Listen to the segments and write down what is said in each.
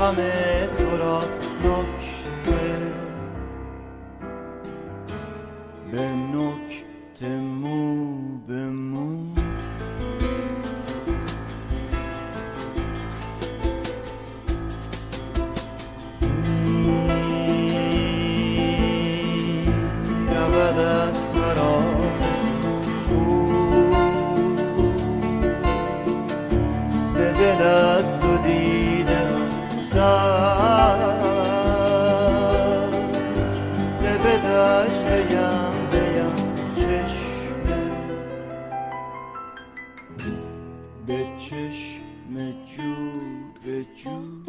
غم تو را نکته به نکته مو به مو میرود از فراق به دل از تو دیده در به دشتیم بیم چشمه به چشم جو به جو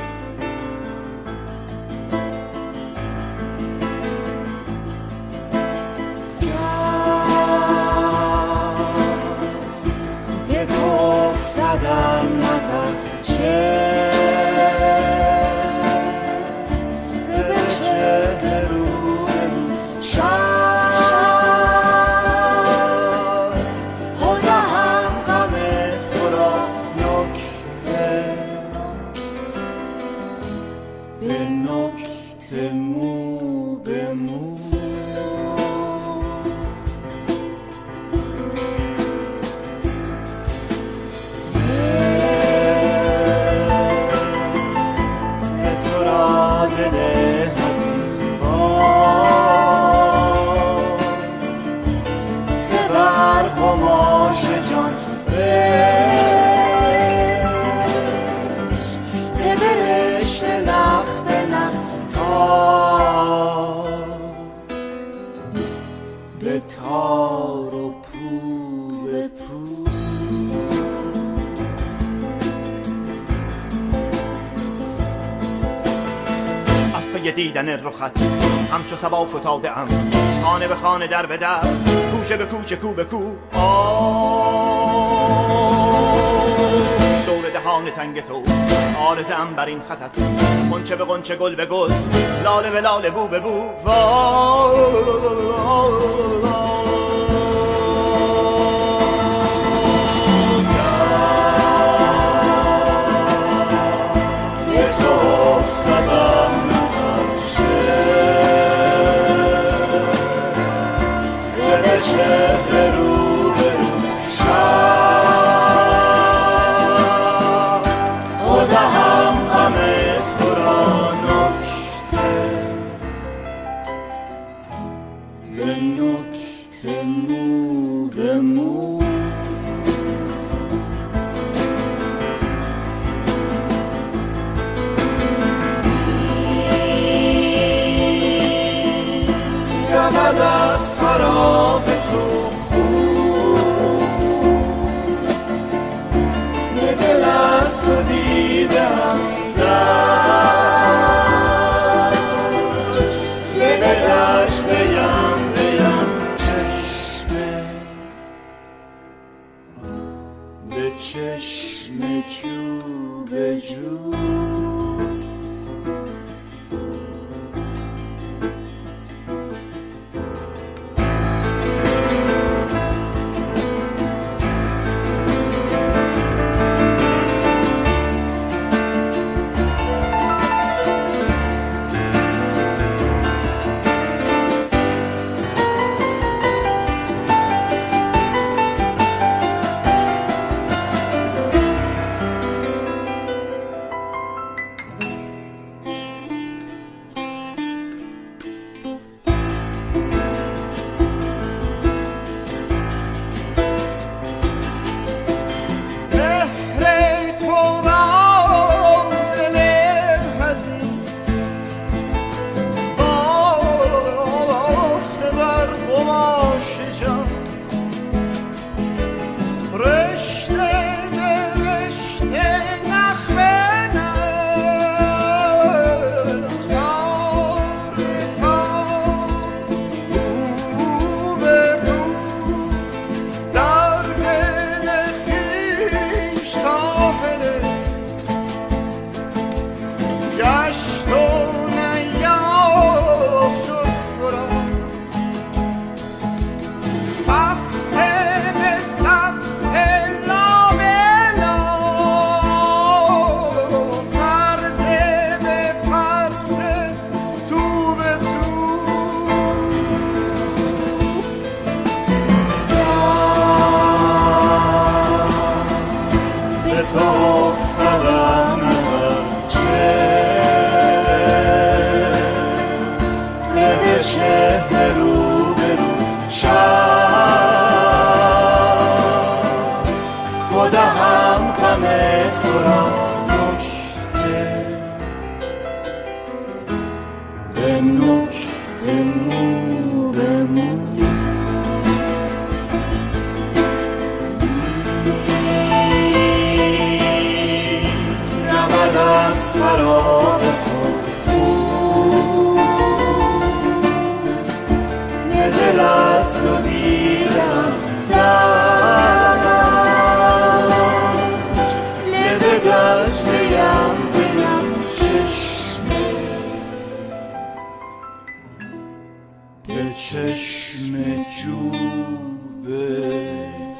به تو افتادم نظر به چهره رو شاید دهم غم تو را نکته به نکته مو به مو به تار و پول پول از پی دیدن رخت همچو صبا فتاده ام خانه به خانه در به در کوچه به کوچه کو به کو دور دهان تنگ تو آرزه ام بر این خطت غنچه به غنچه گل به گل لاله به لاله بو به بو به تو افتادم به چهره رو به رو شب دهم غم تو را نکته به نکته مو به مو رود از فراق تو خون به دل از تو دیدم در به دشت بیم چشمه به چشم جو به جو به چشم جوبه